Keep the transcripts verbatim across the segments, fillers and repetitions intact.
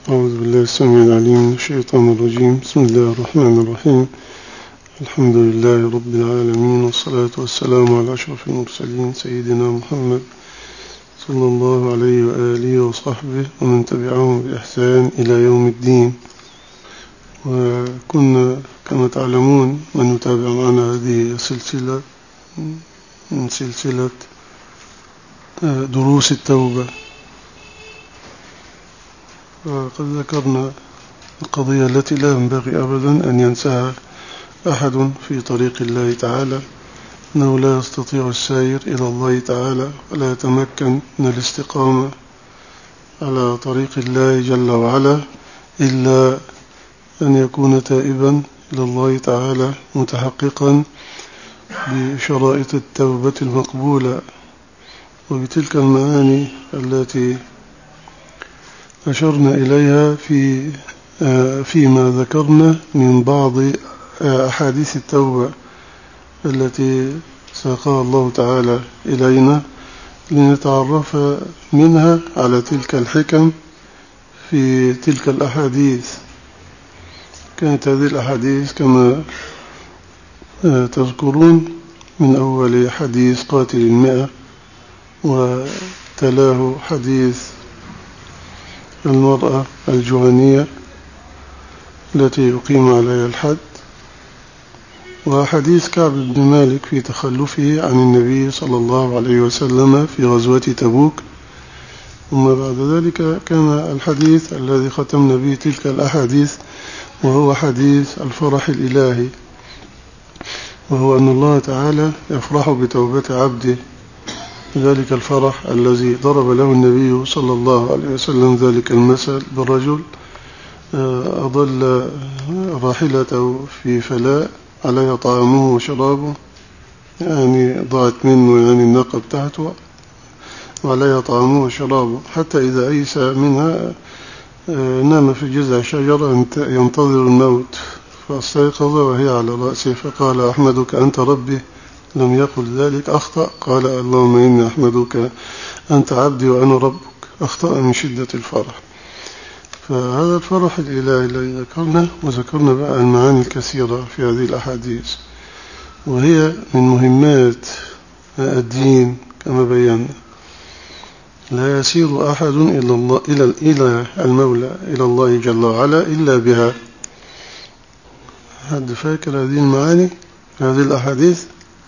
أعوذ بالله السميع العليم من الشيطان الرجيم. بسم الله الرحمن الرحيم. الحمد لله رب العالمين، والصلاة والسلام على أشرف المرسلين سيدنا محمد صلى الله عليه وآله وصحبه ومن تبعهم بإحسان إلى يوم الدين. وكنا كما تعلمون من يتابع معنا هذه السلسلة من سلسلة دروس التوبة، وقد ذكرنا القضية التي لا ينبغي أبدا أن ينساها أحد في طريق الله تعالى، أنه لا يستطيع السير إلى الله تعالى ولا يتمكن من الاستقامة على طريق الله جل وعلا إلا أن يكون تائبا إلى الله تعالى متحققا بشرائط التوبة المقبولة وبتلك المعاني التي أشرنا إليها في فيما ذكرنا من بعض أحاديث التوبة التي ساقها الله تعالى إلينا لنتعرف منها على تلك الحكم في تلك الأحاديث. كانت هذه الأحاديث كما تذكرون من أول حديث قاتل المئة، وتلاه حديث المرأة الجهنية التي يقيم عليها الحد، وحديث كعب بن مالك في تخلفه عن النبي صلى الله عليه وسلم في غزوة تبوك. ثم بعد ذلك كان الحديث الذي ختمنا به تلك الأحاديث وهو حديث الفرح الإلهي، وهو أن الله تعالى يفرح بتوبة عبده، ذلك الفرح الذي ضرب له النبي صلى الله عليه وسلم ذلك المثل بالرجل أضل راحلته في فلاء عليها طعامه وشرابه، يعني ضاعت منه يعني الناقة بتاعته وعليها طعامه وشرابه، حتى إذا أيس منها نام في جذع شجرة ينتظر الموت، فاستيقظ وهي على رأسه فقال: أحمدك أنت ربي. لم يقل ذلك، أخطأ، قال: اللهم إني أحمدك أنت عبدي وأنا ربك. أخطأ من شدة الفرح. فهذا الفرح الإلهي الذي ذكرنا، وذكرنا بقى المعاني الكثيرة في هذه الأحاديث، وهي من مهمات الدين كما بينا. لا يسير أحد إلى الله إلى إلى المولى إلى الله جل وعلا إلا بها. حد فاكر هذه المعاني هذه الأحاديث؟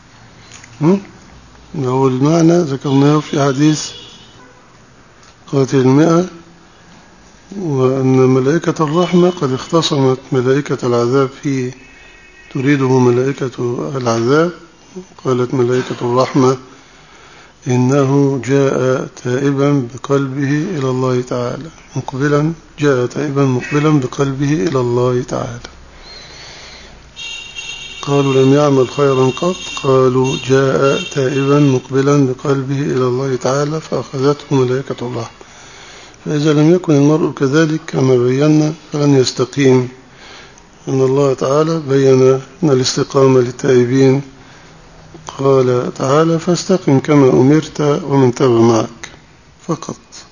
هو المعنى ذكرناه في حديث قاتل المئة، وأن ملائكة الرحمة قد اختصمت ملائكة العذاب فيه، تريده ملائكة العذاب. قالت ملائكة الرحمة: إنه جاء تائبا بقلبه إلى الله تعالى مقبلا جاء تائبا مقبلا بقلبه إلى الله تعالى. قالوا: لم يعمل خيرا قط؟ قالوا: جاء تائبا مقبلا بقلبه إلى الله تعالى، فأخذته ملائكة الرحمة. فإذا لم يكن المرء كذلك كما بينا فلن يستقيم. أن الله تعالى بين أن الاستقامة للتائبين، قال تعالى: فاستقم كما أمرت ومن تاب معك فقط.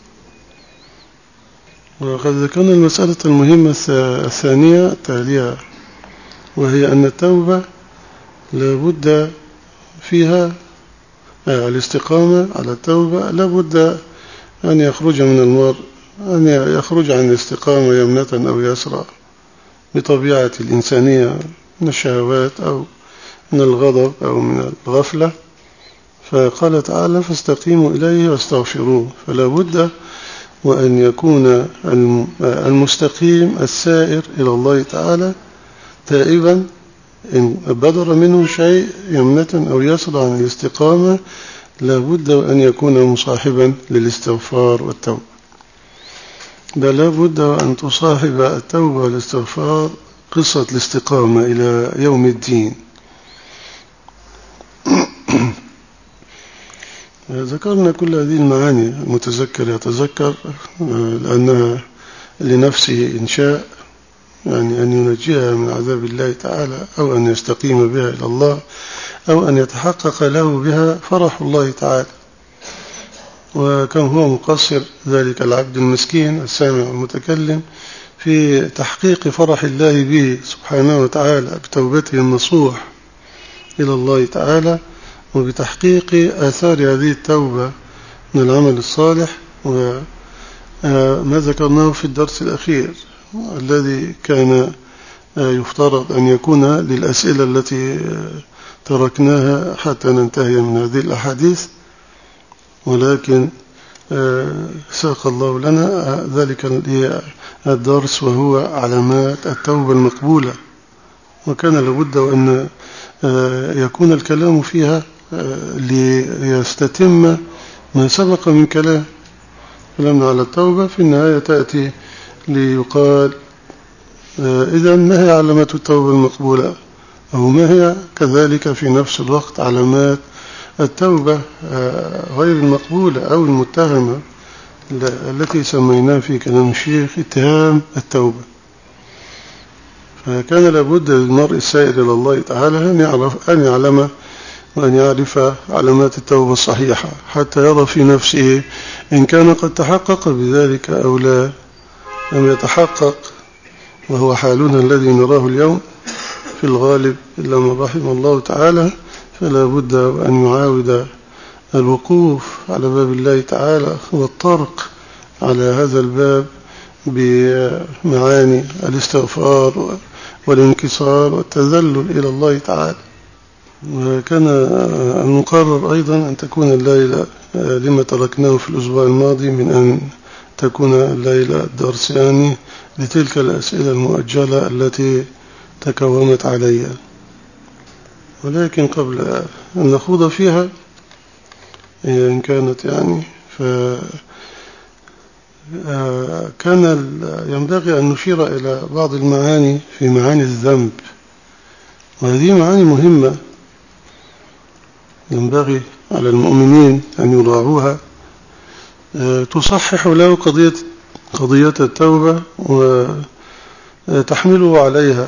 وقد ذكرنا المسألة المهمة الثانية التالية، وهي أن التوبة لابد فيها الاستقامة على التوبة، لابد أن يخرج من المرء أن يخرج عن الاستقامة يمنة أو يسرى بطبيعة الإنسانية من الشهوات أو من الغضب أو من الغفلة. فقال تعالى: فاستقيموا إليه واستغفروه. فلا بد وأن يكون المستقيم السائر إلى الله تعالى تائبا، إن بدر منه شيء يمنة أو يسرى عن الاستقامة لا بد أن يكون مصاحبا للاستغفار والتوبة، بل لا بد أن تصاحب التوبة والاستغفار قصة الاستقامة إلى يوم الدين. ذكرنا كل هذه المعاني، المتذكر يتذكر، لأنها لنفسه إن شاء يعني أن ينجيها من عذاب الله تعالى، أو أن يستقيم بها إلى الله، أو أن يتحقق له بها فرح الله تعالى. وكم هو مقصر ذلك العبد المسكين السامع والمتكلم في تحقيق فرح الله به سبحانه وتعالى بتوبته النصوح إلى الله تعالى، وبتحقيق آثار هذه التوبة من العمل الصالح، وما ذكرناه في الدرس الأخير الذي كان يفترض أن يكون للأسئلة التي تركناها حتى ننتهي من هذه الأحاديث، ولكن ساق الله لنا ذلك الدرس وهو علامات التوبة المقبولة، وكان لابد أن يكون الكلام فيها ليستتم ما سبق من كلام كلامنا على التوبة. في النهاية تأتي ليقال إذا ما هي علامات التوبة المقبولة، أو ما هي كذلك في نفس الوقت علامات التوبة غير المقبولة أو المتهمة التي سميناها في كلام الشيخ اتهام التوبة. فكان لابد للمرء السائر إلى الله تعالى أن يعرف أن يعلم وأن يعرف علامات التوبة الصحيحة حتى يرى في نفسه إن كان قد تحقق بذلك أو لا لم يتحقق، وهو حالنا الذي نراه اليوم في الغالب إلا ما رحم الله تعالى. فلا بد أن يعاود الوقوف على باب الله تعالى والطرق على هذا الباب بمعاني الاستغفار والانكسار والتذلل إلى الله تعالى. وكان المقرر أيضا أن تكون الليلة لما تركناه في الأسبوع الماضي من أن تكون الليلة الدرس يعني لتلك الأسئلة المؤجلة التي تكومت علي، ولكن قبل أن نخوض فيها إن كانت يعني فكان ينبغي أن نشير إلى بعض المعاني في معاني الذنب، وهذه معاني مهمة ينبغي على المؤمنين أن يراعوها تصحح له قضية قضية التوبة وتحمله عليها،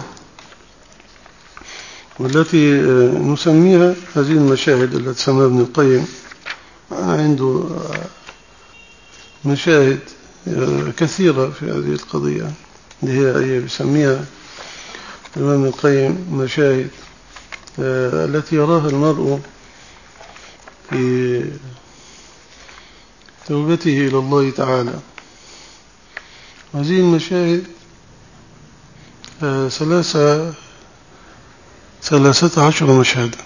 والتي نسميها هذه المشاهد التي سماها ابن القيم. عنده مشاهد كثيرة في هذه القضية اللي هي هي بيسميها ابن القيم مشاهد التي يراها المرء في توبته إلى الله تعالى. هذه المشاهد ثلاثة ثلاثة عشر مشهدا،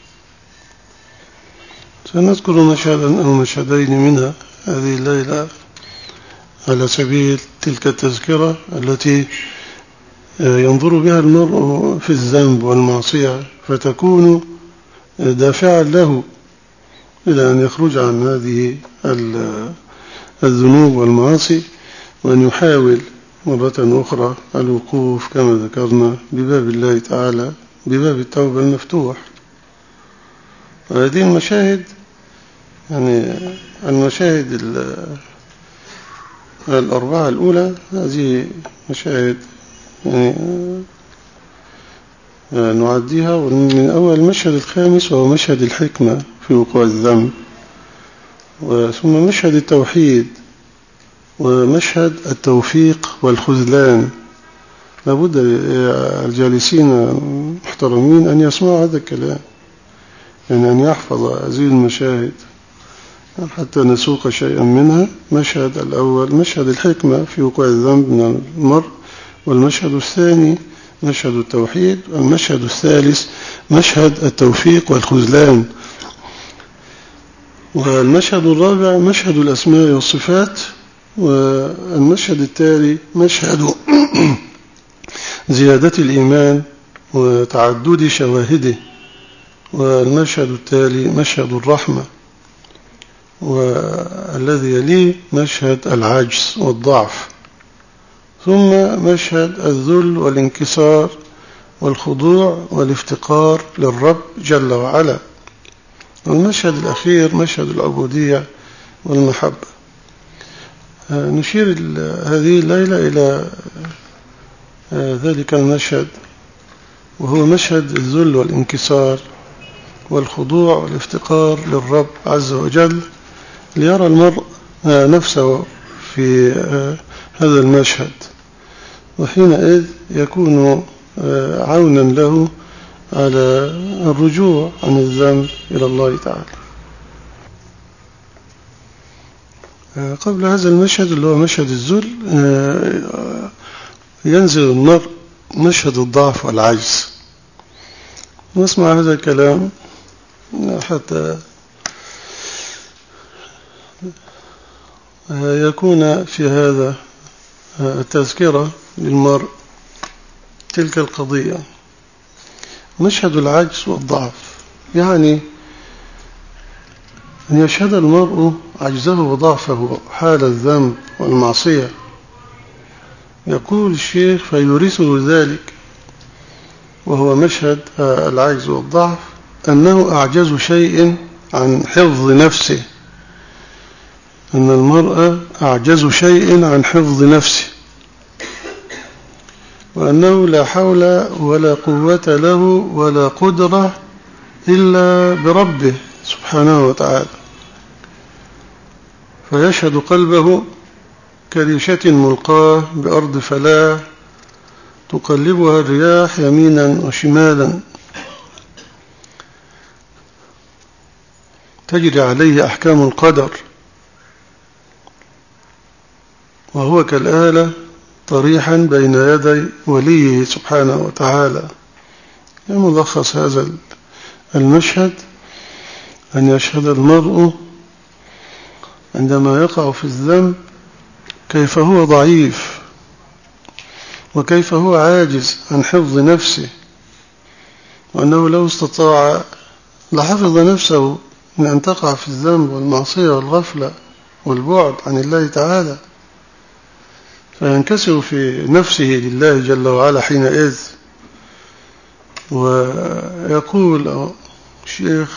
سنذكر مشهدا أو مشهدين منها هذه الليلة على سبيل تلك التذكرة التي ينظر بها المرء في الذنب والمعصية فتكون دافعا له إلى أن يخرج عن هذه الذنوب والمعاصي، وأن يحاول مرة أخرى الوقوف كما ذكرنا بباب الله تعالى بباب التوبة المفتوح. وهذه المشاهد يعني المشاهد الأربعة الأولى هذه مشاهد يعني نعديها، ومن أول المشهد الخامس وهو مشهد الحكمة في وقوع الذنب، وثم مشهد التوحيد ومشهد التوفيق والخذلان. لابد الجالسين محترمين أن يسمعوا هذا الكلام، يعني أن يحفظ هذه المشاهد حتى نسوق شيئا منها. مشهد الأول مشهد الحكمة في وقوع الذنب من المرء، والمشهد الثاني مشهد التوحيد، والمشهد الثالث مشهد التوفيق والخذلان، والمشهد الرابع مشهد الأسماء والصفات، والمشهد التالي مشهد زيادة الإيمان وتعدد شواهده، والمشهد التالي مشهد الرحمة، والذي يليه مشهد العجز والضعف، ثم مشهد الذل والانكسار والخضوع والافتقار للرب جل وعلا، والمشهد الأخير مشهد العبودية والمحبة. نشير هذه الليلة إلى ذلك المشهد، وهو مشهد الذل والانكسار والخضوع والافتقار للرب عز وجل، ليرى المرء نفسه في هذا المشهد، وحينئذ يكون عونا له على الرجوع عن الذنب إلى الله تعالى. قبل هذا المشهد اللي هو مشهد الذل ينزل المرء مشهد الضعف والعجز. نسمع هذا الكلام حتى يكون في هذا التذكرة للمرء تلك القضية، مشهد العجز والضعف، يعني أن يشهد المرء عجزه وضعفه حال الذنب والمعصية. يقول الشيخ: فيورثه ذلك، وهو مشهد العجز والضعف، أنه أعجز شيء عن حفظ نفسه، أن المرء أعجز شيء عن حفظ نفسه، وأنه لا حول ولا قوة له ولا قدرة إلا بربه سبحانه وتعالى. فيشهد قلبه كريشة ملقاه بأرض فلاة تقلبها الرياح يمينا وشمالا، تجري عليه أحكام القدر، وهو كالآلة طريحا بين يدي وليه سبحانه وتعالى. ملخص هذا المشهد أن يشهد المرء عندما يقع في الذنب كيف هو ضعيف، وكيف هو عاجز عن حفظ نفسه، وأنه لو استطاع لحفظ نفسه من أن تقع في الذنب والمعصية والغفلة والبعد عن الله تعالى، فينكسر في نفسه لله جل وعلا حينئذ. ويقول الشيخ: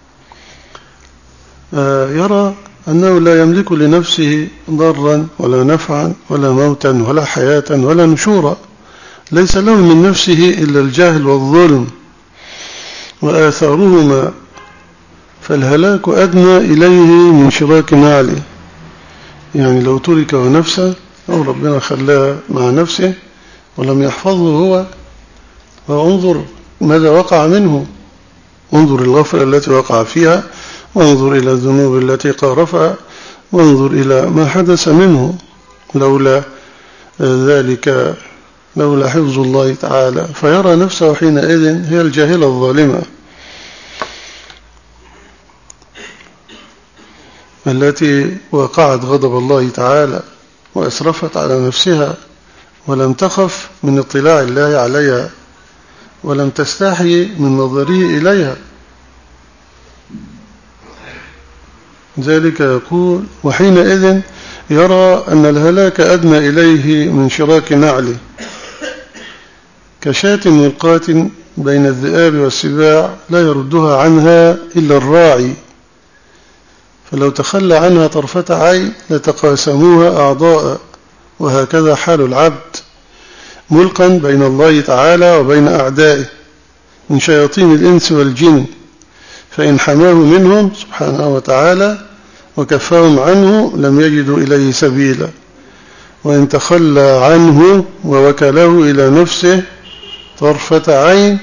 يرى أنه لا يملك لنفسه ضرا ولا نفعا ولا موتا ولا حياة ولا نشورا، ليس له من نفسه إلا الجهل والظلم وآثارهما، فالهلاك أدنى إليه من شراك نعله. يعني لو ترك ونفسه أو ربنا خلاه مع نفسه ولم يحفظه هو، وانظر ماذا وقع منه، انظر الغفلة التي وقع فيها، وانظر إلى الذنوب التي قارفها، وانظر إلى ما حدث منه لولا ذلك، لولا حفظ الله تعالى. فيرى نفسه حينئذ هي الجاهلة الظالمة التي وقعت غضب الله تعالى وأسرفت على نفسها، ولم تخف من اطلاع الله عليها، ولم تستحي من نظره إليها. ذلك يقول: وحينئذ يرى أن الهلاك أدنى إليه من شراك نعله، كشاة ملقاة بين الذئاب والسباع لا يردها عنها إلا الراعي، فلو تخلى عنها طرفة عين لتقاسموها أعضاء. وهكذا حال العبد ملقا بين الله تعالى وبين أعدائه من شياطين الإنس والجن، فإن حماه منهم سبحانه وتعالى وكفاهم عنه لم يجدوا إليه سبيلا، وإن تخلى عنه ووكله إلى نفسه طرفة عين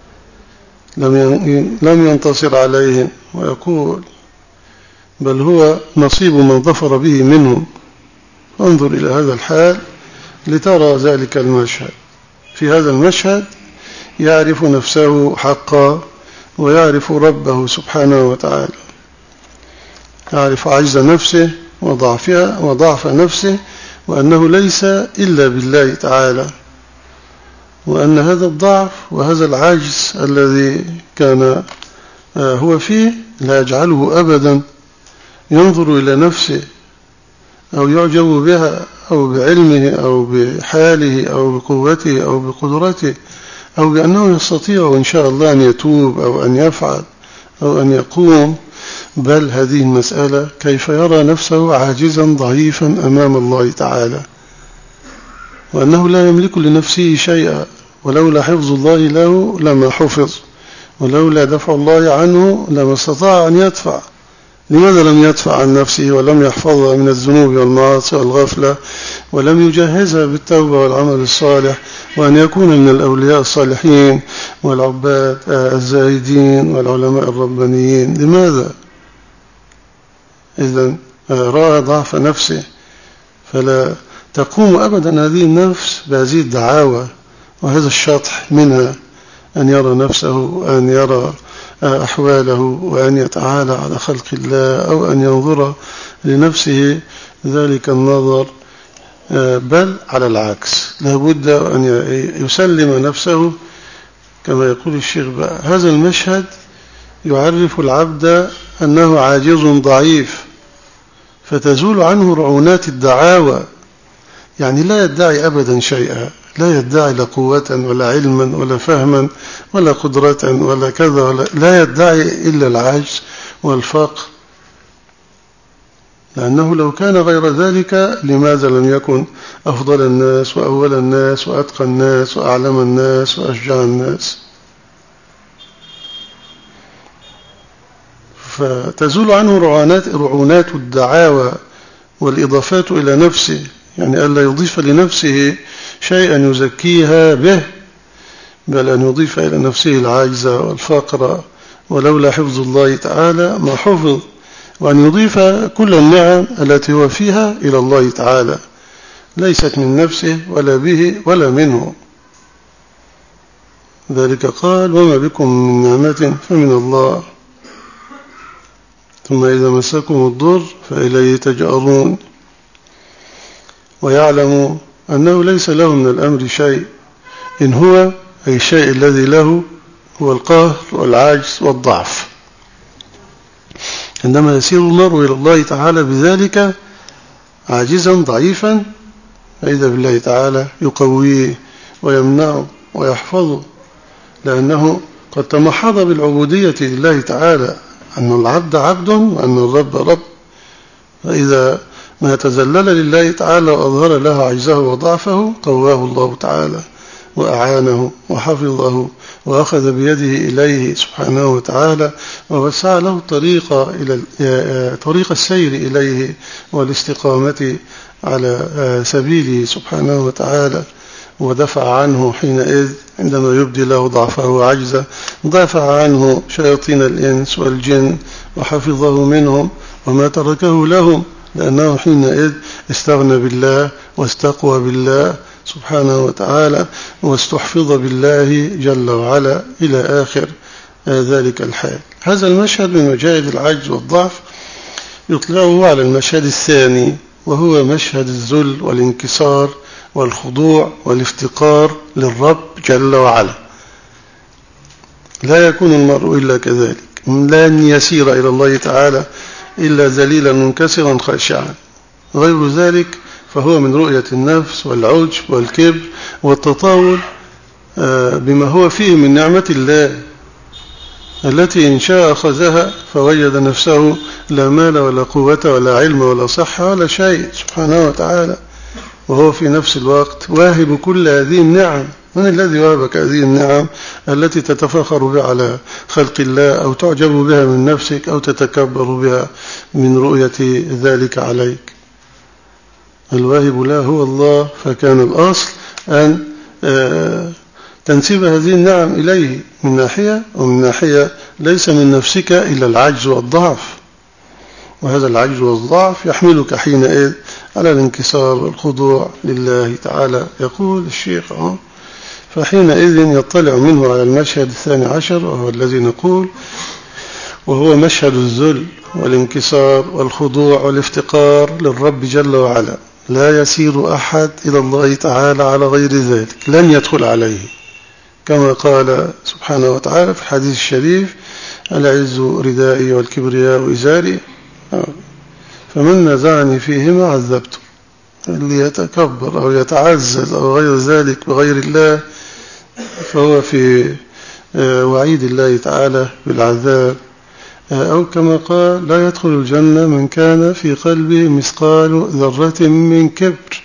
لم ينتصر عليهم. ويقول: بل هو نصيب من ظفر به منهم. انظر إلى هذا الحال لترى ذلك المشهد. في هذا المشهد يعرف نفسه حقا، ويعرف ربه سبحانه وتعالى، يعرف عجز نفسه وضعفها وضعف نفسه، وأنه ليس إلا بالله تعالى، وأن هذا الضعف وهذا العجز الذي كان هو فيه لا يجعله أبدا ينظر إلى نفسه أو يعجب بها أو بعلمه أو بحاله أو بقوته أو بقدرته أو بأنه يستطيع إن شاء الله أن يتوب أو أن يفعل أو أن يقوم، بل هذه المسألة كيف يرى نفسه عاجزا ضعيفا أمام الله تعالى، وأنه لا يملك لنفسه شيئا، ولولا حفظ الله له لما حفظ، ولولا دفع الله عنه لما استطاع أن يدفع، لماذا لم يدفع عن نفسه ولم يحفظها من الذنوب والمعاصي والغفلة ولم يجهزها بالتوبة والعمل الصالح وأن يكون من الأولياء الصالحين والعباد الزاهدين والعلماء الربانيين؟ لماذا؟ إذن رأى ضعف نفسه، فلا تقوم أبدا هذه النفس بهذه الدعاوى وهذا الشطح منها، أن يرى نفسه وأن يرى أحواله وأن يتعالى على خلق الله أو أن ينظر لنفسه ذلك النظر، بل على العكس لابد أن يسلم نفسه كما يقول الشيخ بقى. هذا المشهد يعرف العبد أنه عاجز ضعيف، فتزول عنه رعونات الدعاوى، يعني لا يدعي أبدا شيئا، لا يدعي لا قوة ولا علما ولا فهما ولا قدرة ولا كذا ولا، لا يدعي إلا العجز والفقر، لأنه لو كان غير ذلك لماذا لم يكن أفضل الناس وأول الناس وأتقى الناس وأعلم الناس وأشجع الناس؟ فتزول عنه رعونات, رعونات الدعاوى والإضافات إلى نفسه، يعني ألا يضيف لنفسه شيئا يزكيها به، بل أن يضيف إلى نفسه العجز والفقر، ولولا حفظ الله تعالى ما حفظ، وأن يضيف كل النعم التي هو فيها إلى الله تعالى، ليست من نفسه ولا به ولا منه. ذلك قال وما بكم من نعمة فمن الله ثم إذا مسكم الضر فإليه تجأرون، ويعلم أنه ليس له من الأمر شيء، إن هو أي الشيء الذي له هو القهر والعجز والضعف. عندما يسير المرء إلى الله تعالى بذلك عاجزا ضعيفا، فإذا بالله تعالى يقويه ويمنعه ويحفظه، لأنه قد تمحض بالعبودية لله تعالى، أن العبد عبد وأن الرب رب، فإذا ما تذلل لله تعالى وأظهر له عجزه وضعفه قواه الله تعالى وأعانه وحفظه وأخذ بيده إليه سبحانه وتعالى ووسع له الطريق إلى طريق السير إليه والاستقامة على سبيله سبحانه وتعالى، ودفع عنه حينئذ عندما يبدي له ضعفه وعجزه، دفع عنه شياطين الإنس والجن وحفظه منهم وما تركه لهم، لأنه حينئذ استغنى بالله واستقوى بالله سبحانه وتعالى واستحفظ بالله جل وعلا إلى آخر ذلك الحال. هذا المشهد من مشاهد العجز والضعف يطلعه على المشهد الثاني، وهو مشهد الذل والانكسار والخضوع والافتقار للرب جل وعلا. لا يكون المرء إلا كذلك، لن يسير إلى الله تعالى إلا ذليلا منكسرا خاشعا، غير ذلك فهو من رؤية النفس والعجب والكبر والتطاول بما هو فيه من نعمة الله التي إن شاء أخذها فوجد نفسه لا مال ولا قوة ولا علم ولا صحة ولا شيء سبحانه وتعالى، وهو في نفس الوقت واهب كل هذه النعم. من الذي وهبك هذه النعم التي تتفخر بها على خلق الله أو تعجب بها من نفسك أو تتكبر بها من رؤية ذلك عليك؟ الواهب لا هو الله، فكان الأصل أن تنسب هذه النعم إليه من ناحية، ومن ناحية ليس من نفسك إلا العجز والضعف، وهذا العجز والضعف يحملك حينئذ على الانكسار والخضوع لله تعالى. يقول الشيخ فحينئذ يطلع منه على المشهد الثاني عشر، وهو الذي نقول وهو مشهد الذل والانكسار والخضوع والافتقار للرب جل وعلا. لا يسير أحد إلى الله تعالى على غير ذلك، لن يدخل عليه، كما قال سبحانه وتعالى في الحديث الشريف العز ردائي والكبرياء إزاري، فمن نزعني فيهما عذبته. اللي يتكبر أو يتعزز أو غير ذلك بغير الله فهو في وعيد الله تعالى بالعذاب، أو كما قال لا يدخل الجنة من كان في قلبه مثقال ذرة من كبر،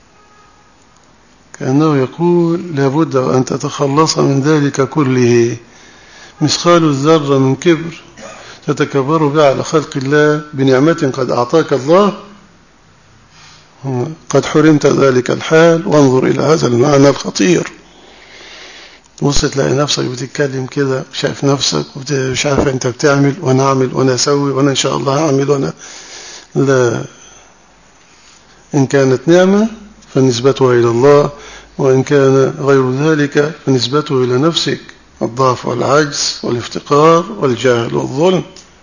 كأنه يقول لابد أن تتخلص من ذلك كله، مثقال الذرة من كبر. تتكبر بها على خلق الله بنعمة قد أعطاك الله، قد حرمت ذلك الحال. وانظر إلى هذا المعنى الخطير. بص تلاقي نفسك بتتكلم كده، شايف نفسك مش عارف انت بتعمل وانا اعمل وانا اسوي وانا ان شاء الله هعمل وانا لا. ان كانت نعمة فنسبتها الى الله، وان كان غير ذلك فنسبته الى نفسك، الضعف والعجز والافتقار والجهل والظلم.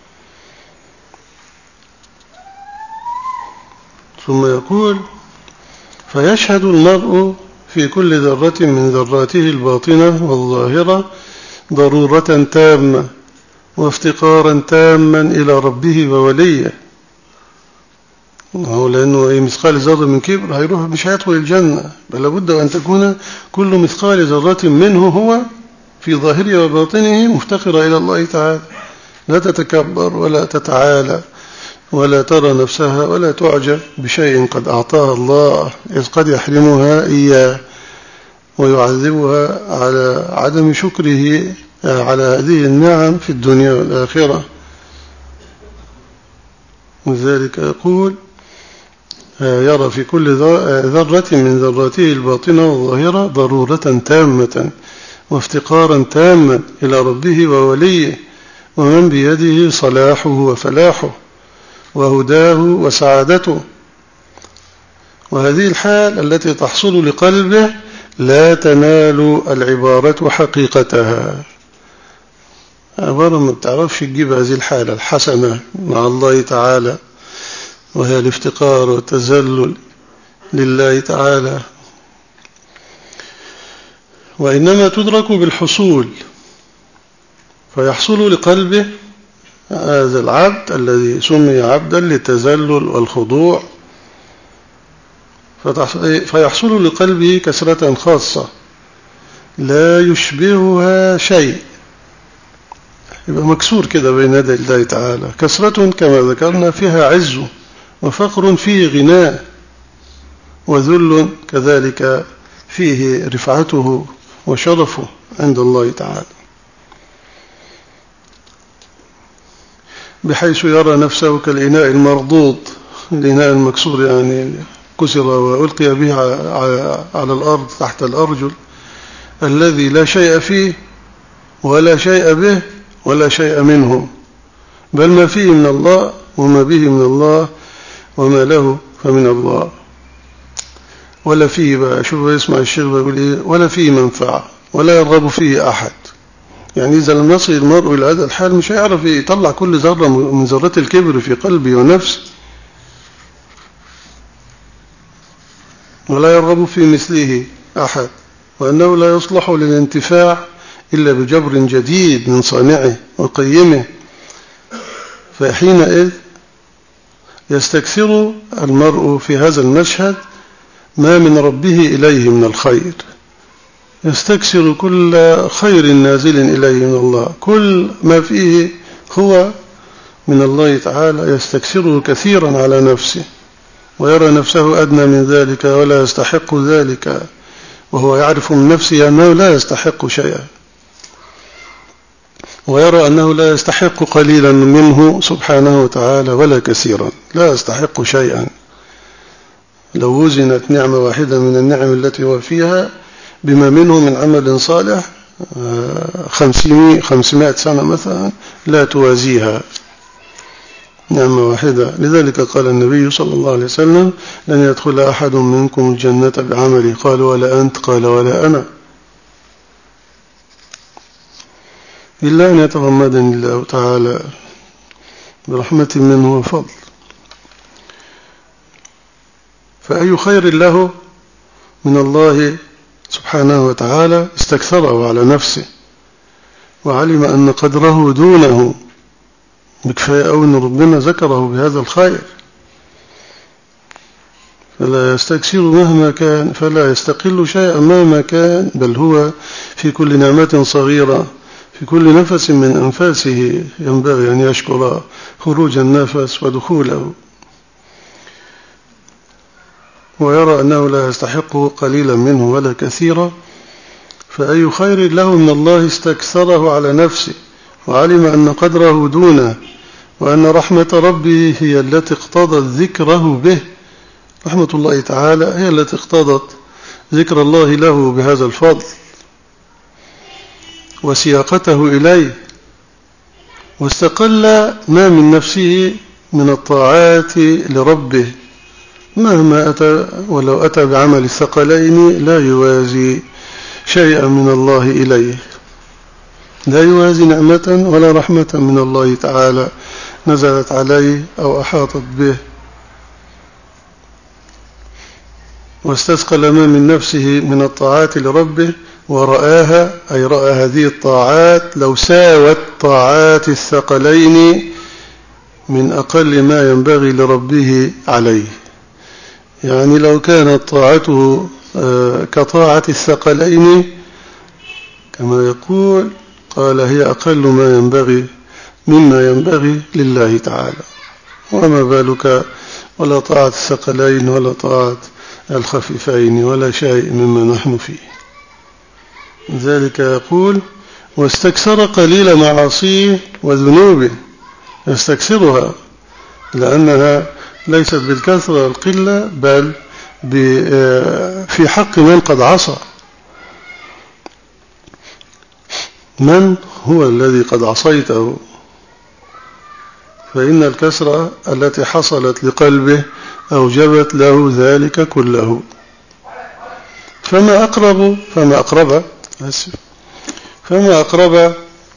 ثم يقول: فيشهد المرء في كل ذرة من ذراته الباطنة والظاهرة ضرورة تامة وافتقارا تاما إلى ربه ووليه. لأنه مثقال ذرة من كبر هيروح مش هيدخل الجنة، بل لابد أن تكون كل مثقال ذرة منه هو في ظاهره وباطنه مفتقر إلى الله تعالى، لا تتكبر ولا تتعالى ولا ترى نفسها ولا تعجب بشيء قد أعطاها الله، إذ قد يحرمها إياه ويعذبها على عدم شكره على هذه النعم في الدنيا والآخرة. وذلك يقول: يرى في كل ذرة من ذراته الباطنة والظاهرة ضرورة تامة وافتقارا تاما إلى ربه ووليه، ومن بيده صلاحه وفلاحه وهداه وسعادته. وهذه الحال التي تحصل لقلبه لا تنال العبارة حقيقتها. عبارة ما بتعرفش تجيب هذه الحالة الحسنة مع الله تعالى، وهي الافتقار والتذلل لله تعالى، وإنما تدرك بالحصول. فيحصل لقلبه هذا العبد الذي سمي عبدا للتذلل والخضوع، فيحصل لقلبه كسرة خاصة لا يشبهها شيء، يبقى مكسور كده بين يدي الله تعالى. كسرة كما ذكرنا فيها عز، وفقر فيه غناء، وذل كذلك فيه رفعته وشرفه عند الله تعالى، بحيث يرى نفسه كالإناء المردود، الإناء المكسور يعني كسر وألقي به على الأرض تحت الأرجل، الذي لا شيء فيه ولا شيء به ولا شيء منه، بل ما فيه من الله وما به من الله وما له فمن الله. ولا فيه بقى، شوف يسمع الشيخ بيقول إيه: ولا فيه منفعة ولا يرغب فيه أحد. يعني إذا لم يصل المرء إلى هذا الحال مش هيعرف يطلع كل ذرة من ذرات الكبر في قلبه ونفسه، ولا يرغب في مثله أحد، وأنه لا يصلح للانتفاع إلا بجبر جديد من صانعه وقيمه. فحينئذ يستكثر المرء في هذا المشهد ما من ربه إليه من الخير، يستكثر كل خير نازل إليه من الله، كل ما فيه هو من الله تعالى يستكثره كثيرا على نفسه، ويرى نفسه أدنى من ذلك ولا يستحق ذلك، وهو يعرف من نفسه أنه لا يستحق شيئا، ويرى أنه لا يستحق قليلا منه سبحانه وتعالى ولا كثيرا، لا يستحق شيئا. لو وزنت نعمة واحدة من النعم التي هو فيها بما منه من عمل صالح خمسمائة سنة مثلا لا توازيها نعمة واحدة. لذلك قال النبي صلى الله عليه وسلم: لن يدخل أحد منكم الجنة بعمله. قال: ولا أنت؟ قال: ولا أنا، إلا أن يتغمدني الله تعالى برحمة منه وفضل. فأي خير له من الله سبحانه وتعالى استكثره على نفسه، وعلم أن قدره دونه، بكفاية أو أن ربنا ذكره بهذا الخير، فلا يستكثر مهما كان، فلا يستقل شيئا مهما كان، بل هو في كل نعمة صغيرة، في كل نفس من أنفاسه ينبغي أن يشكر خروج النفس ودخوله، ويرى أنه لا يستحق قليلا منه ولا كثيرا. فأي خير له من الله استكثره على نفسه، وعلم أن قدره دونه، وأن رحمة ربه هي التي اقتضت ذكره به. رحمة الله تعالى هي التي اقتضت ذكر الله له بهذا الفضل وسياقته إليه، واستقل ما من نفسه من الطاعات لربه مهما أتى، ولو أتى بعمل الثقلين لا يوازي شيئا من الله إليه، لا يوازي نعمة ولا رحمة من الله تعالى نزلت عليه أو أحاطت به. واستثقل ما من نفسه من الطاعات لربه ورآها، أي رأى هذه الطاعات لو ساوت طاعات الثقلين من أقل ما ينبغي لربه عليه، يعني لو كانت طاعته كطاعة الثقلين كما يقول، قال هي أقل ما ينبغي مما ينبغي لله تعالى، وما بالك ولا طاعة الثقلين ولا طاعة الخفيفين ولا شيء مما نحن فيه. ذلك يقول واستكثر قليل معاصيه وذنوبه، يستكثرها لأنها ليست بالكثرة والقلة، بل في حق من قد عصى. من هو الذي قد عصيته؟ فإن الكسرة التي حصلت لقلبه أوجبت له ذلك كله. فما أقرب فما أقرب فما أقرب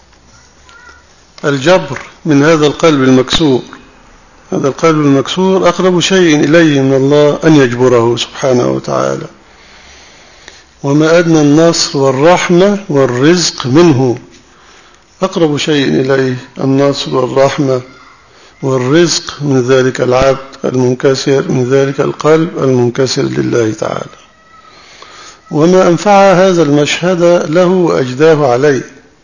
الجبر من هذا القلب المكسور. هذا القلب المكسور أقرب شيء إليه من الله أن يجبره سبحانه وتعالى، وما أدنى النصر والرحمة والرزق منه. أقرب شيء إليه النصر والرحمة والرزق من ذلك العبد المنكسر، من ذلك القلب المنكسر لله تعالى. وما أنفع هذا المشهد له وأجداه عليه،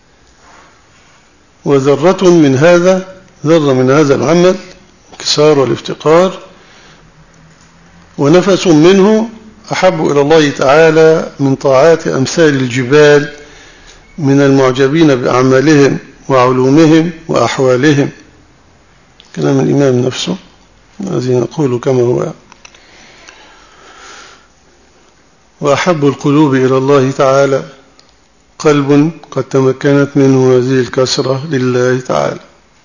وذرة من هذا ذرة من هذا العمل انكسار والافتقار، ونفس منه أحب إلى الله تعالى من طاعات أمثال الجبال من المعجبين بأعمالهم وعلومهم وأحوالهم. كلام الإمام نفسه الذي نقول كما هو. وأحب القلوب إلى الله تعالى قلب قد تمكنت منه هذه الكسرة لله تعالى،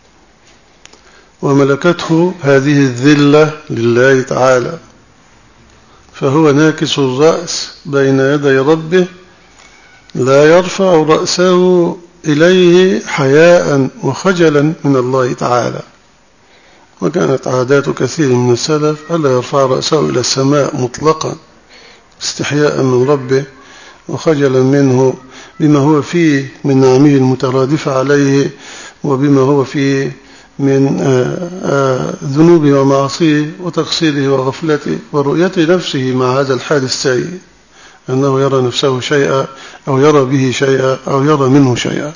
وملكته هذه الذلة لله تعالى، فهو ناكس الرأس بين يدي ربه لا يرفع رأسه إليه حياء وخجلا من الله تعالى. وكانت عادات كثير من السلف ألا يرفع رأسه إلى السماء مطلقا استحياء من ربه وخجلا منه بما هو فيه من نعمه المترادفة عليه، وبما هو فيه من ذنوبه ومعاصيه وتقصيره وغفلته ورؤية نفسه مع هذا الحال السيء، أنه يرى نفسه شيئا أو يرى به شيئا أو يرى منه شيئا.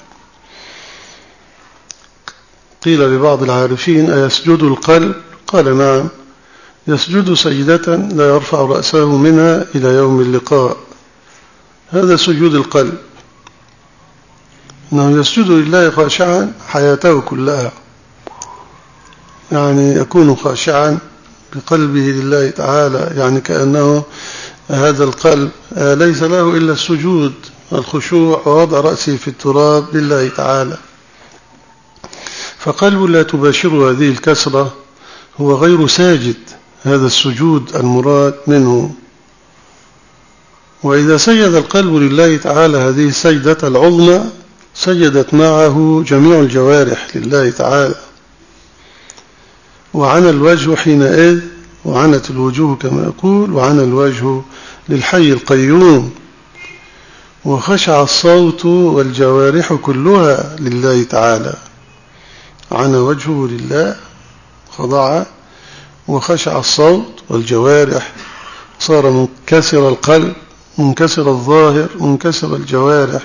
قيل لبعض العارفين أيسجد القلب؟ قال نعم، يسجد سجدة لا يرفع رأسه منها إلى يوم اللقاء. هذا سجود القلب، أنه يسجد لله خاشعا حياته كلها، يعني يكون خاشعا بقلبه لله تعالى، يعني كأنه هذا القلب ليس له إلا السجود والخشوع ووضع رأسه في التراب لله تعالى. فقلب لا تباشر هذه الكسرة هو غير ساجد، هذا السجود المراد منه. وإذا سجد القلب لله تعالى هذه السجدة العظمى سجدت معه جميع الجوارح لله تعالى، وعن الوجه حينئذ، وعنت الوجوه كما يقول، وعن الوجه للحي القيوم، وخشع الصوت والجوارح كلها لله تعالى. عن وجهه لله خضع وخشع الصوت والجوارح، صار منكسر القلب منكسر الظاهر منكسر الجوارح.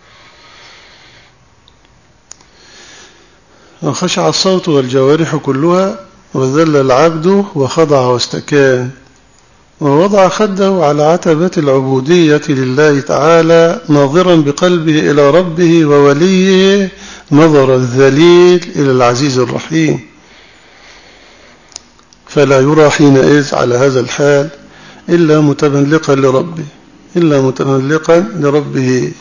وخشع الصوت والجوارح كلها، وذل العبد وخضع واستكان، ووضع خده على عتبة العبودية لله تعالى ناظرا بقلبه إلى ربه ووليه نظر الذليل إلى العزيز الرحيم، فلا يرى حينئذ على هذا الحال إلا متملقا لربه إلا متملقا لربه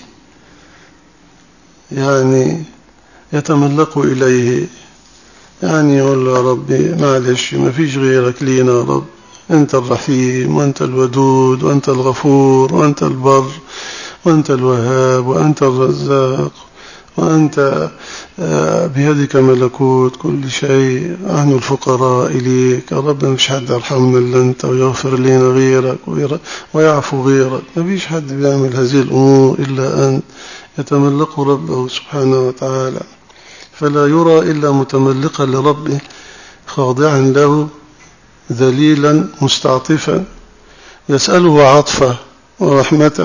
يعني يتملق إليه، يعني يقول له يا ربي معلش ما فيش غيرك لينا يا رب، أنت الرحيم وأنت الودود وأنت الغفور وأنت البر وأنت الوهاب وأنت الرزاق وأنت بيدك ملكوت كل شيء، نحن الفقراء إليك يا رب، مش حد يرحمنا إلا أنت ويغفر لنا غيرك ويعفو غيرك، ما فيش حد بيعمل هذه الأمور إلا أنت، يتملق ربه سبحانه وتعالى، فلا يرى إلا متملقا لربه خاضعا له ذليلا مستعطفا يسأله عطفه ورحمته،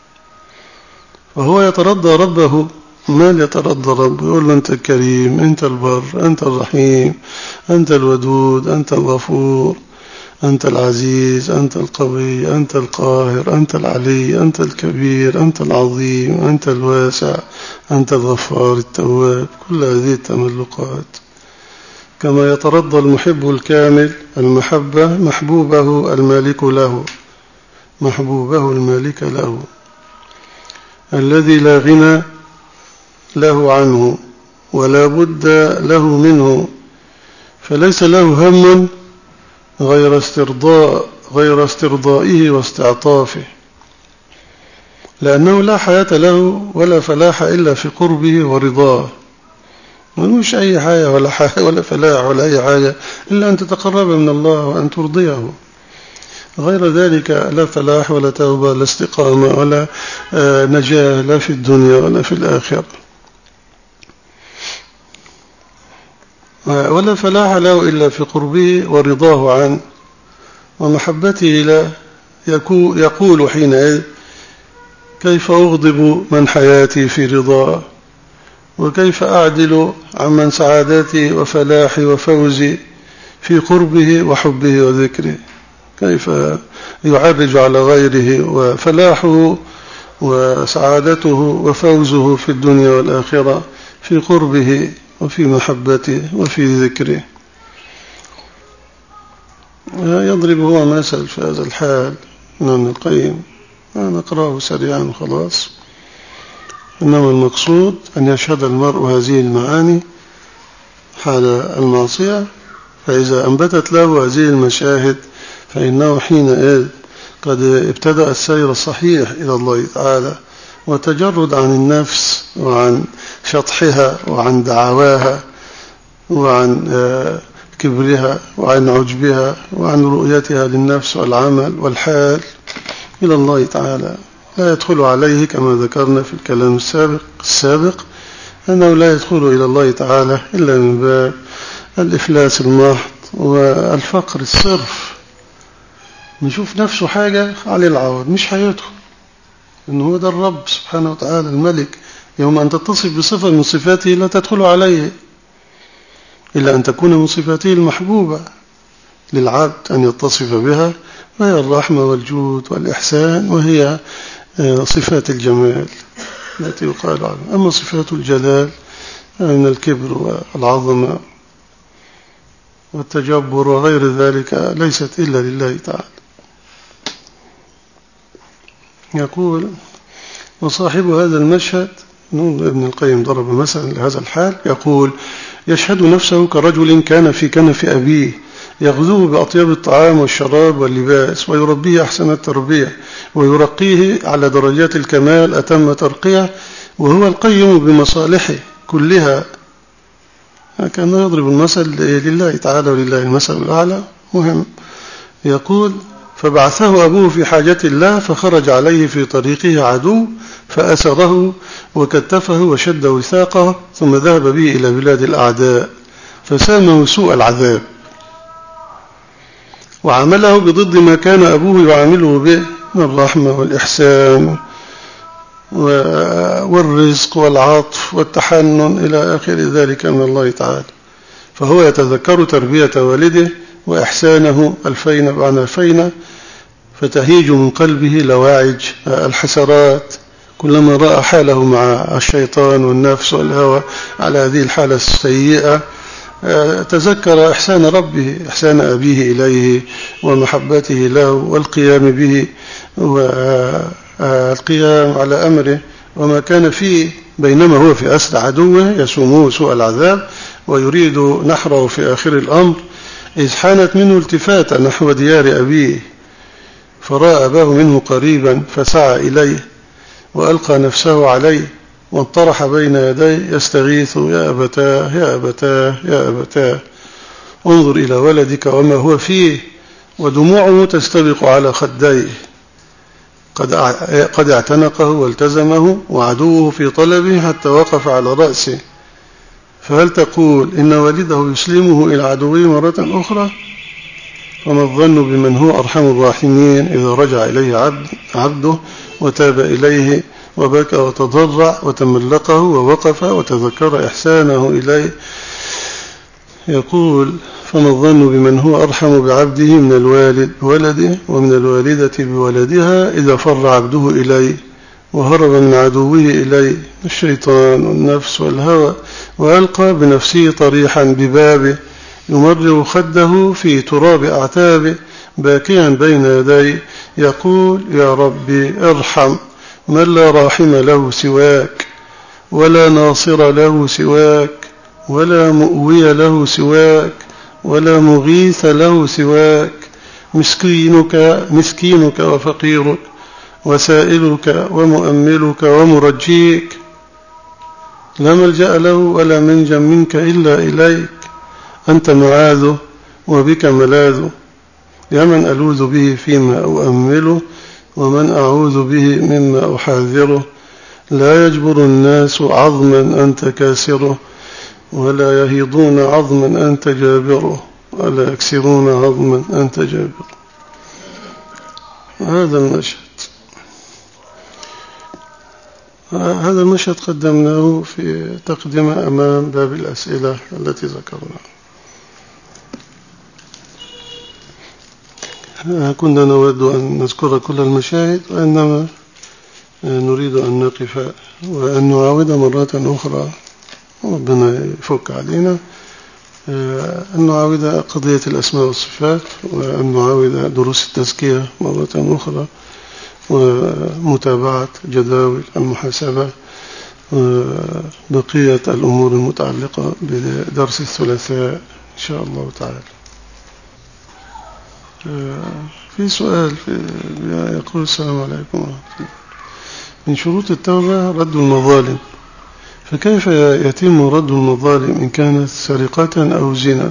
فهو يترضى ربه. ما يترضى ربه؟ يقول له أنت الكريم، أنت البر، أنت الرحيم، أنت الودود، أنت الغفور، أنت العزيز، أنت القوي، أنت القاهر، أنت العلي، أنت الكبير، أنت العظيم، أنت الواسع، أنت الغفار التواب، كل هذه التملقات. كما يترضى المحب الكامل المحبة محبوبه المالك له محبوبه المالك له الذي لا غنى له عنه ولا بد له منه، فليس له هم غير استرضاء غير استرضائه واستعطافه، لأنه لا حياة له ولا فلاح إلا في قربه ورضاه، ملوش أي حياة ولا حياة ولا فلاح ولا أي حاجة إلا أن تتقرب من الله وأن ترضيه، غير ذلك لا فلاح ولا توبة ولا استقامة ولا نجاة لا في الدنيا ولا في الآخرة، ولا فلاح له إلا في قربه ورضاه عنه ومحبته له. يقول حينئذ كيف أغضب من حياتي في رضاه، وكيف أعدل عمن سعادتي وفلاحي وفوزي في قربه وحبه وذكره، كيف يعرج على غيره وفلاحه وسعادته وفوزه في الدنيا والآخرة في قربه وفي محبته وفي ذكره. يضرب هو مثل في هذا الحال من ابن القيم، نقرأه سريعا خلاص. إنما المقصود أن يشهد المرء هذه المعاني حال المعصية، فإذا أنبتت له هذه المشاهد فإنه حينئذ قد ابتدأ السير الصحيح إلى الله تعالى، وتجرد عن النفس وعن شطحها وعن دعواها وعن كبرها وعن عجبها وعن رؤيتها للنفس والعمل والحال إلى الله تعالى. لا يدخل عليه كما ذكرنا في الكلام السابق السابق أنه لا يدخل إلى الله تعالى إلا من باب الإفلاس المحض والفقر الصرف، نشوف نفسه حاجة على العوض مش هيدخل، إنه هو ده الرب سبحانه وتعالى الملك. يوم أن تتصف بصفة من صفاته لا تدخل عليه إلا أن تكون من صفاته المحبوبة للعبد أن يتصف بها، وهي الرحمة والجود والإحسان، وهي صفات الجمال التي يقال عنها. أما صفات الجلال من الكبر والعظمة والتجبر وغير ذلك ليست إلا لله تعالى. يقول وصاحب هذا المشهد، ابن القيم ضرب مثلا لهذا الحال، يقول يشهد نفسه كرجل كان في كنف أبيه يغذوه بأطيب الطعام والشراب واللباس ويربيه أحسن التربية ويرقيه على درجات الكمال أتم ترقية، وهو القيم بمصالحه كلها. كان يضرب المثل لله تعالى ولله المثل الأعلى مهم. يقول فبعثه أبوه في حاجة الله فخرج عليه في طريقه عدو فأسره وكتفه وشد وثاقه، ثم ذهب به إلى بلاد الأعداء فسامه سوء العذاب وعمله بضد ما كان أبوه يعامله به من الرحمة والإحسان والرزق والعطف والتحنن إلى آخر ذلك من الله تعالى. فهو يتذكر تربية والده وإحسانه ألفين بعد ألفين، فتهيج من قلبه لواعج الحسرات كلما رأى حاله مع الشيطان والنفس والهوى على هذه الحالة السيئة تذكر إحسان ربه، إحسان أبيه إليه ومحبته له والقيام به والقيام على أمره وما كان فيه، بينما هو في أسر عدوه يسومه سوء العذاب ويريد نحره في آخر الأمر، إذ حانت منه التفاتة نحو ديار أبيه فرأى أباه منه قريبا فسعى إليه وألقى نفسه عليه وانطرح بين يديه يستغيث: يا أبتاه يا أبتاه يا أبتاه انظر إلى ولدك وما هو فيه، ودموعه تستبق على خديه، قد قد اعتنقه والتزمه وعدوه في طلبه حتى وقف على رأسه، فهل تقول إن والده يسلمه إلى عدوه مرة أخرى؟ فما الظن بمن هو أرحم الراحمين إذا رجع إليه عبد عبده وتاب إليه وبكى وتضرع وتملقه ووقف وتذكر إحسانه إليه. يقول: فما الظن بمن هو أرحم بعبده من الوالد بولده ومن الوالدة بولدها إذا فر عبده إليه وهرب من عدوه إليه الشيطان والنفس والهوى، وألقى بنفسه طريحا ببابه يمرغ خده في تراب أعتابه باكيا بين يديه يقول: يا ربي ارحم من لا راحم له سواك ولا ناصر له سواك ولا مؤوي له سواك ولا مغيث له سواك، مسكينك مسكينك وفقيرك وسائلك ومؤملك ومرجيك، لا ملجأ له ولا منجا منك إلا إليك، أنت معاذه وبك ملاذه، يا من ألوذ به فيما أؤمله ومن أعوذ به مما أحاذره، لا يجبر الناس عظما أنت كاسره ولا يهيضون عظما أنت جابره ولا يكسرون عظما أنت جابره. هذا المشهد هذا المشهد قدمناه في تقدمة أمام باب الأسئلة التي ذكرناها. كنا نود أن نذكر كل المشاهد، وإنما نريد أن نقف وأن نعاود مرة أخرى، ربنا يفك علينا، أن نعاود قضية الأسماء والصفات، وأن نعاود دروس التزكية مرة أخرى، ومتابعة جداول المحاسبة، وبقية الأمور المتعلقة بدرس الثلاثاء إن شاء الله تعالى. في سؤال في يقول: السلام عليكم ورحمة الله. من شروط التوبة رد المظالم، فكيف يتم رد المظالم إن كانت سرقة أو زنا؟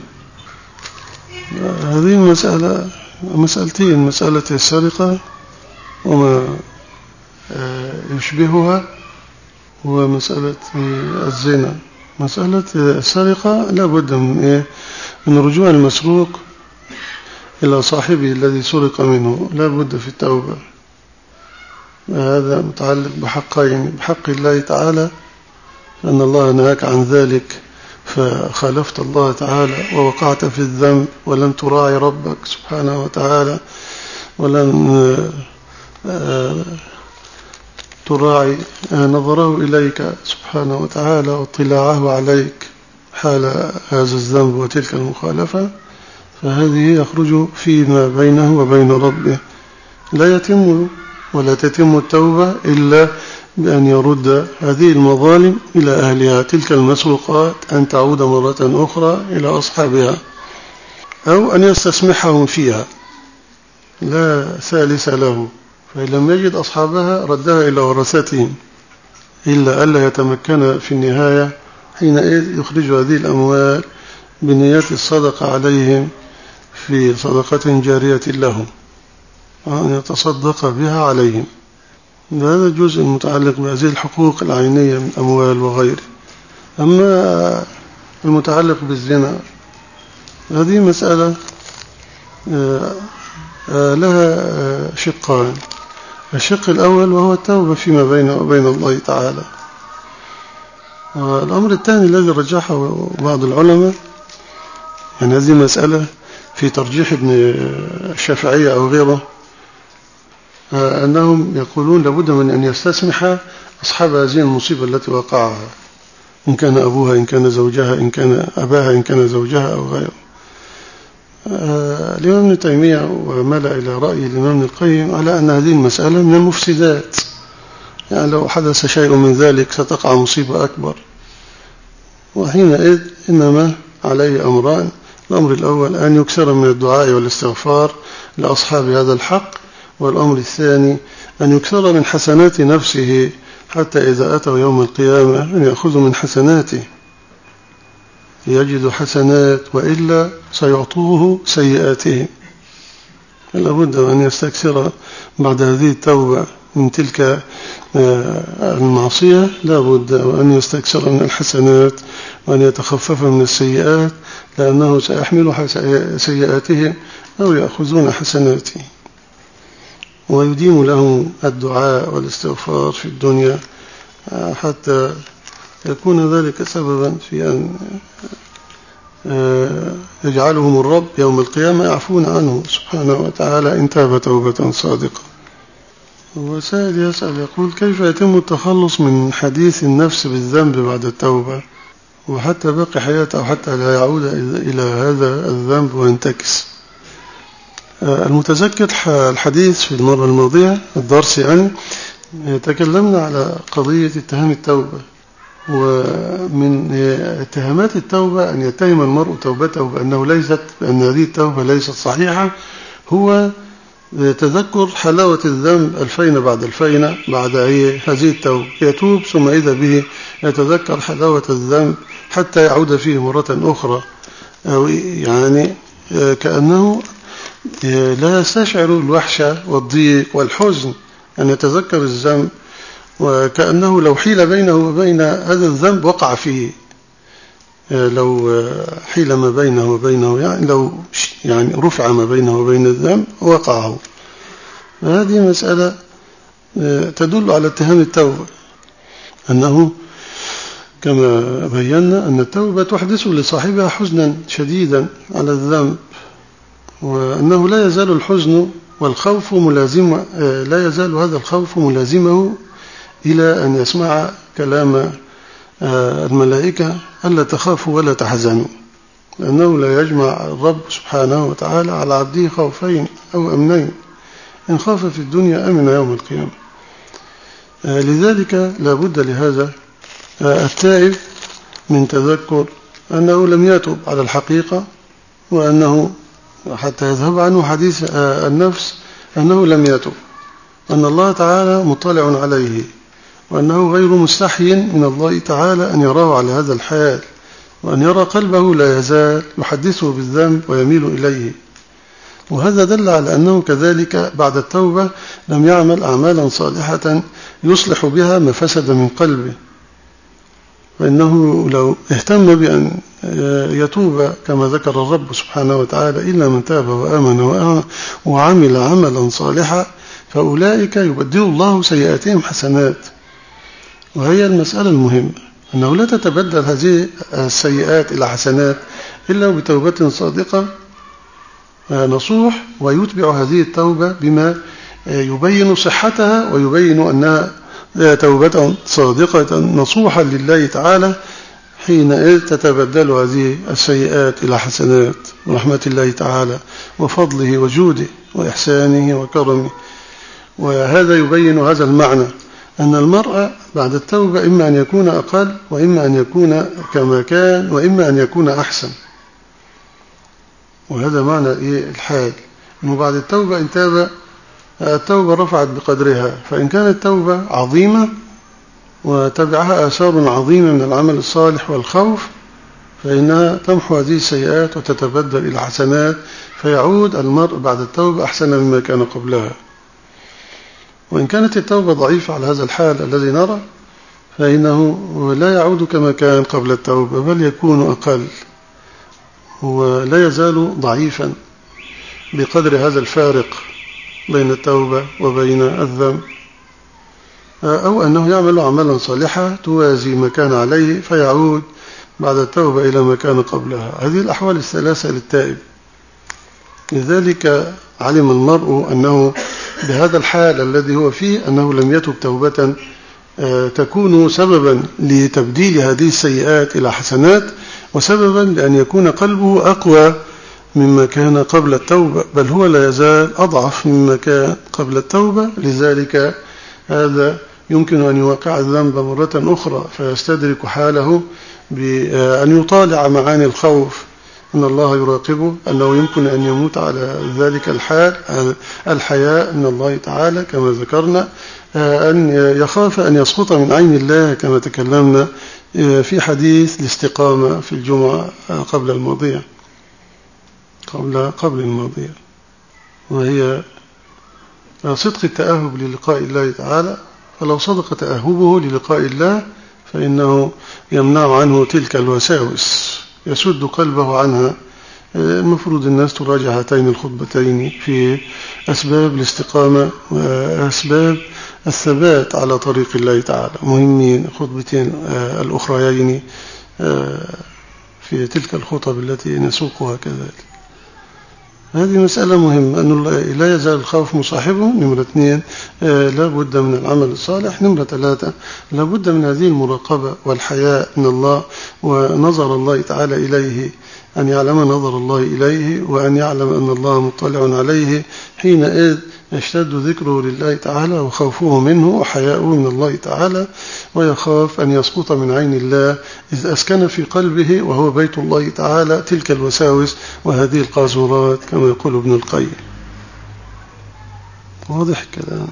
هذه مسألة مسألتين: مسألة السرقة وما يشبهها، ومسألة الزنا. مسألة السرقة لا بد من من رجوع المسروق إلى صاحبه الذي سرق منه، لا بد في التوبة. هذا متعلق بحقين: بحق الله تعالى، أن الله نهاك عن ذلك فخالفت الله تعالى ووقعت في الذنب ولم تراعي ربك سبحانه وتعالى، ولم تراعي نظره إليك سبحانه وتعالى واطلاعه عليك حال هذا الذنب وتلك المخالفة، فهذه يخرج فيما بينه وبين ربه. لا يتم ولا تتم التوبة إلا بأن يرد هذه المظالم إلى أهلها، تلك المسروقات أن تعود مرة أخرى إلى أصحابها، أو أن يستسمحهم فيها، لا ثالث له. فإن لم يجد أصحابها ردها إلى ورثتهم، إلا ألا يتمكن في النهاية حينئذ يخرج هذه الأموال بنية الصدقة عليهم في صدقة جارية لهم، أن يتصدق بها عليهم. هذا جزء متعلق بهذه الحقوق العينية من أموال وغيره. أما المتعلق بالزنا هذه مسألة لها شقان: الشق الأول وهو التوبة فيما بين وبين الله تعالى، والأمر الثاني الذي رجحه بعض العلماء، يعني هذه مسألة في ترجيح ابن الشافعية أو غيره، أنهم يقولون لابد من أن يستسمح أصحاب هذه المصيبة التي وقعها، إن كان أبوها، إن كان زوجها، إن كان أباها، إن كان زوجها أو غيره. الإمام ابن تيمية وملأ إلى رأي الإمام ابن القيم على أن هذه المسألة من المفسدات، يعني لو حدث شيء من ذلك ستقع مصيبة أكبر. وحينئذ إنما عليه أمران: الأمر الأول أن يكثر من الدعاء والاستغفار لأصحاب هذا الحق، والأمر الثاني أن يكثر من حسنات نفسه حتى إذا أتوا يوم القيامة أن يأخذوا من حسناته، يجد حسنات، وإلا سيعطوه سيئاتهم. لابد أن يستكثر بعد هذه التوبة من تلك المعصية، لابد أن يستكثر من الحسنات وأن يتخفف من السيئات، لأنه سيحمل سيئاتهم أو يأخذون حسناته. ويديم لهم الدعاء والاستغفار في الدنيا حتى يكون ذلك سببا في أن يجعلهم الرب يوم القيامة يعفون عنه سبحانه وتعالى إن تاب توبة صادقة. وسائل يسأل يقول: كيف يتم التخلص من حديث النفس بالذنب بعد التوبة وحتى باقي حياته، أو حتى لا يعود إلى هذا الذنب وينتكس؟ المتذكر الحديث في المرة الماضية الدرس يعني تكلمنا على قضية اتهام التوبة، ومن اتهامات التوبة أن يتهم المرء توبته بأنه ليست بأن هذه التوبة ليست صحيحة، هو تذكر حلاوة الذنب الفين بعد الفين بعد هذه التوبة. يتوب ثم إذا به يتذكر حلاوة الذنب حتى يعود فيه مرة أخرى، أو يعني كأنه لا يستشعر الوحشة والضيق والحزن أن يتذكر الذنب، وكأنه لو حيل بينه وبين هذا الذنب وقع فيه، لو حيل ما بينه وبينه يعني لو يعني رفع ما بينه وبين الذنب وقعه. هذه مسألة تدل على اتهام التوبة، أنه كما بينا أن التوبة تحدث لصاحبها حزنا شديدا على الذنب، وأنه لا يزال الحزن والخوف ملازم لا يزال هذا الخوف ملازمه إلى أن يسمع كلام الملائكة: ألا تخافوا ولا تحزنوا، لأنه لا يجمع الرب سبحانه وتعالى على عبده خوفين أو أمنين، إن خاف في الدنيا أمن يوم القيامة. لذلك لا بد لهذا التائب من تذكر أنه لم يتب على الحقيقة، وأنه حتى يذهب عنه حديث النفس أنه لم يتب، أن الله تعالى مطلع عليه، وأنه غير مستحي من الله تعالى أن يراه على هذا الحال، وأن يرى قلبه لا يزال يحدثه بالذنب ويميل إليه. وهذا دل على أنه كذلك بعد التوبة لم يعمل أعمالا صالحة يصلح بها ما فسد من قلبه، فإنه لو اهتم بأن يتوب كما ذكر الرب سبحانه وتعالى: إلا من تاب وآمن وعمل عملا صالحا فأولئك يبدل الله سيئاتهم حسنات. وهي المسألة المهمة، أنه لا تتبدل هذه السيئات إلى حسنات إلا بتوبة صادقة نصوح، ويتبع هذه التوبة بما يبين صحتها ويبين أنها توبة صادقة نصوحا لله تعالى، حينئذ تتبدل هذه السيئات إلى حسنات ورحمة الله تعالى وفضله وجوده وإحسانه وكرمه. وهذا يبين هذا المعنى، أن المرء بعد التوبة إما أن يكون أقل، وإما أن يكون كما كان، وإما أن يكون أحسن. وهذا معنى الحال، أنه بعد التوبة إن تاب التوبة رفعت بقدرها، فإن كانت توبة عظيمة وتبعها آثار عظيمة من العمل الصالح والخوف، فإنها تمحو هذه السيئات وتتبدل إلى حسنات، فيعود المرء بعد التوبة أحسن مما كان قبلها. وإن كانت التوبة ضعيفة على هذا الحال الذي نرى، فإنه لا يعود كما كان قبل التوبة، بل يكون أقل، ولا يزال ضعيفا بقدر هذا الفارق بين التوبة وبين الذنب، أو أنه يعمل عملا صالحا توازي ما كان عليه فيعود بعد التوبة إلى ما كان قبلها. هذه الأحوال الثلاثة للتائب. لذلك علم المرء أنه بهذا الحال الذي هو فيه أنه لم يتب توبة تكون سببا لتبديل هذه السيئات إلى حسنات، وسببا لأن يكون قلبه أقوى مما كان قبل التوبة، بل هو لا يزال أضعف مما كان قبل التوبة. لذلك هذا يمكن أن يوقع الذنب مرة أخرى، فيستدرك حاله بأن يطالع معاني الخوف أن الله يراقبه، أنه يمكن أن يموت على ذلك الحال، الحياء من الله تعالى كما ذكرنا، أن يخاف أن يسقط من عين الله كما تكلمنا في حديث الاستقامة في الجمعة قبل الماضية قبل قبل الماضية وهي صدق التأهب للقاء الله تعالى. فلو صدق تأهبه للقاء الله فإنه يمنع عنه تلك الوساوس، يسد قلبه عنها. المفروض الناس تراجع هاتين الخطبتين في أسباب الاستقامة وأسباب الثبات على طريق الله تعالى، مهمين خطبتين الأخريين في تلك الخطب التي نسوقها كذلك. هذه مسألة مهمة، أنه لا يزال الخوف مصاحبه. نمرة اثنين لا بد من العمل الصالح. نمرة ثلاثة لا بد من هذه المراقبة والحياء من الله ونظر الله تعالى إليه، أن يعلم نظر الله إليه وأن يعلم أن الله مطلع عليه، حينئذ يشتد ذكره لله تعالى وخوفه منه وحياؤه من الله تعالى، ويخاف أن يسقط من عين الله إذ أسكن في قلبه وهو بيت الله تعالى تلك الوساوس وهذه القاذورات كما يقول ابن القيم. واضح الكلام؟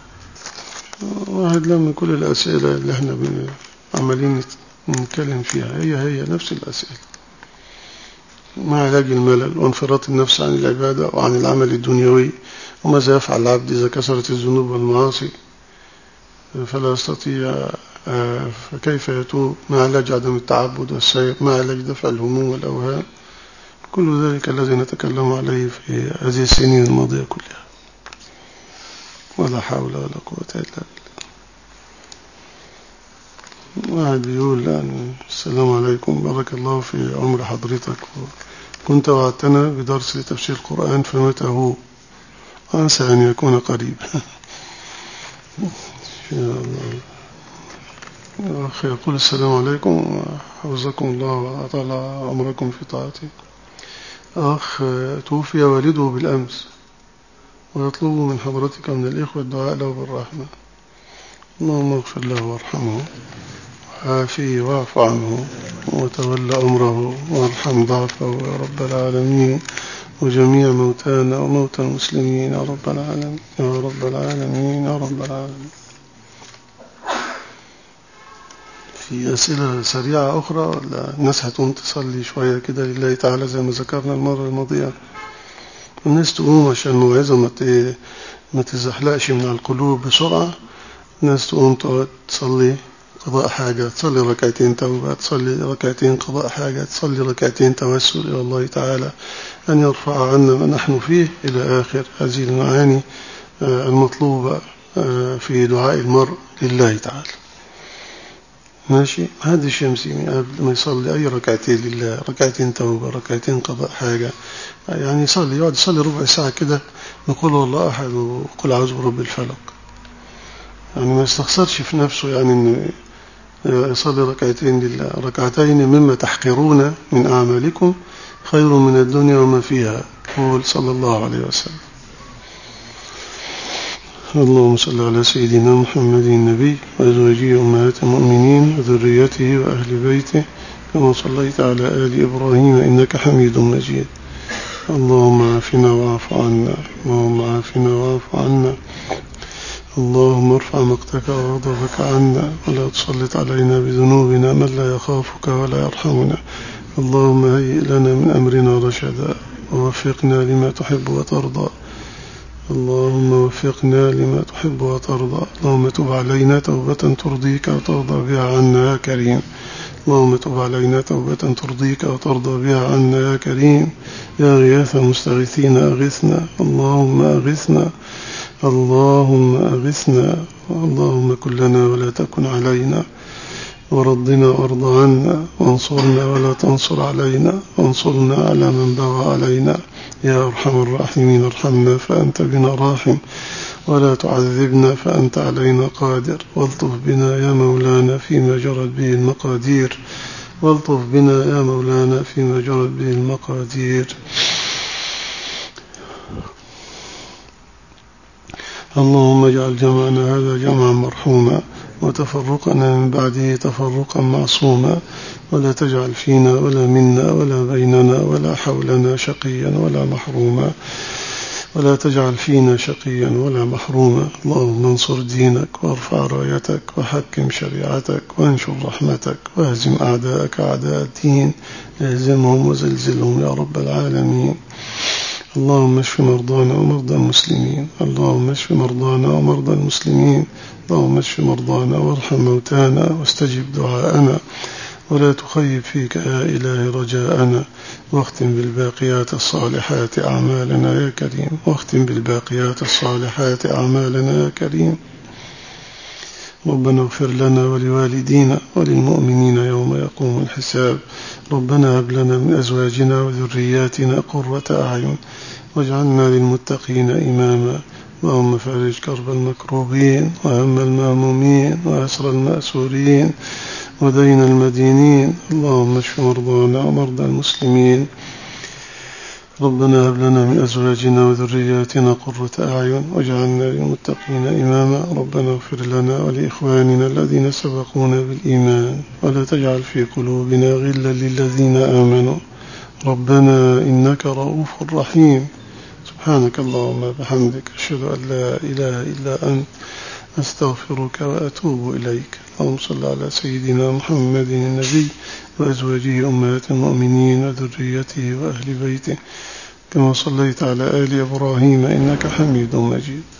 واحد لما كل الأسئلة اللي احنا عمالين نتكلم فيها هي هي نفس الأسئلة، ما علاج الملل وانفراط النفس عن العبادة وعن العمل الدنيوي، وماذا يفعل العبد إذا كثرت الذنوب والمعاصي فلا يستطيع، فكيف يتوب، ما علاج عدم التعبد والسير، ما علاج دفع الهموم والأوهام. كل ذلك الذي نتكلم عليه في هذه السنين الماضية كلها، ولا حول ولا قوة إلا بالله. واحد بيقول يعني السلام عليكم، بارك الله في عمر حضرتك، كنت وعدتنا بدرس لتفسير القرآن فمتى هو؟ أنسى أن يكون قريب. أخ يقول السلام عليكم حفظكم الله وأطال عمركم في طاعته. أخ توفي والده بالأمس ويطلب من حضرتك من الإخوة الدعاء له بالرحمة. اللهم اغفر له وارحمه وعافيه واعف عنه وتولى أمره وارحم ضعفه يا رب العالمين، وجميع موتانا وموتى المسلمين يا رب العالمين يا رب العالمين يا رب العالمين. في أسئلة سريعة أخرى ولا الناس هتقوم تصلي شوية كده لله تعالى زي ما ذكرنا المرة الماضية؟ الناس تقوم عشان الموعظة ما تزحلقش من القلوب بسرعة. الناس تقوم تقعد تصلي قضاء حاجة، تصلي ركعتين توبة، تصلي ركعتين قضاء حاجة، تصلي ركعتين توسل إلى الله تعالى أن يرفع عنا ما نحن فيه إلى آخر هذه المعاني المطلوبة في دعاء المرء لله تعالى. ماشي، هذا الشمسي قبل ما يصلي أي ركعتين لله، ركعتين توبة، ركعتين قضاء حاجة، يعني يصلي يقعد يصلي ربع ساعة كده، نقول والله أحد وقل أعوذ برب الفلق، يعني ما يستخسرش في نفسه يعني إنه يصلي ركعتين لله. ركعتين مما تحقرون من أعمالكم خير من الدنيا وما فيها، قول صلى الله عليه وسلم. اللهم صل على سيدنا محمد النبي وأزواجه أمهات المؤمنين وذريته وأهل بيته كما صليت على آل إبراهيم إنك حميد مجيد. اللهم عافنا واعف عنا، اللهم عافنا واعف عنا، اللهم ارفع مقتك وغضبك عنا ولا تسلط علينا بذنوبنا من لا يخافك ولا يرحمنا. اللهم هيئ لنا من أمرنا رشدا ووفقنا لما تحب وترضى. اللهم وفقنا لما تحب وترضى. اللهم تب علينا توبة ترضيك وترضى بها عنا يا كريم. اللهم تب علينا توبة ترضيك وترضى بها عنا يا كريم. يا غياث المستغيثين أغثنا، اللهم أغثنا، اللهم أغثنا. اللهم كن لنا ولا تكن علينا، وردنا وارض عنا، وانصرنا ولا تنصر علينا، وانصرنا على من بغى علينا. يا أرحم الراحمين ارحمنا فأنت بنا راحم. ولا تعذبنا فأنت علينا قادر، والطف بنا يا مولانا فيما جرت به المقادير، والطف بنا يا مولانا فيما جرت به المقادير. اللهم اجعل جمعنا هذا جمعا مرحوما، وتفرقنا من بعده تفرقا معصوما، ولا تجعل فينا ولا منا ولا بيننا ولا حولنا شقيا ولا محروما، ولا تجعل فينا شقيا ولا محروما. اللهم انصر دينك وارفع رايتك وحكم شريعتك وانشر رحمتك واهزم أعداءك أعداء الدين، اهزمهم وزلزلهم يا رب العالمين. اللهم اشف مرضانا ومرضى المسلمين، اللهم اشف مرضانا ومرضى المسلمين، اللهم اشف مرضانا وارحم موتانا واستجب دعاءنا، ولا تخيب فيك يا إلهي رجاءنا. واختم بالباقيات الصالحات أعمالنا يا كريم، واختم بالباقيات الصالحات أعمالنا يا كريم. ربنا اغفر لنا ولوالدينا وللمؤمنين يوم يقوم الحساب. ربنا هب لنا من أزواجنا وذرياتنا قرة أعين واجعلنا للمتقين إماما. اللهم فرج كرب المكروبين وهم المهمومين وأسر المأسورين ودين المدينين. اللهم اشف مرضانا ومرضى المسلمين. ربنا هب لنا من أزواجنا وذرياتنا قرة أعين واجعلنا للمتقين إماما. ربنا اغفر لنا ولإخواننا الذين سبقونا بالإيمان، ولا تجعل في قلوبنا غلا للذين آمنوا. ربنا إنك رؤوف رحيم. سبحانك اللهم بحمدك أشهد أن لا إله إلا أنت أستغفرك وأتوب إليك. اللهم صل على سيدنا محمد النبي وأزواجه أمهات المؤمنين وذريته وأهل بيته كما صليت على آل إبراهيم إنك حميد مجيد.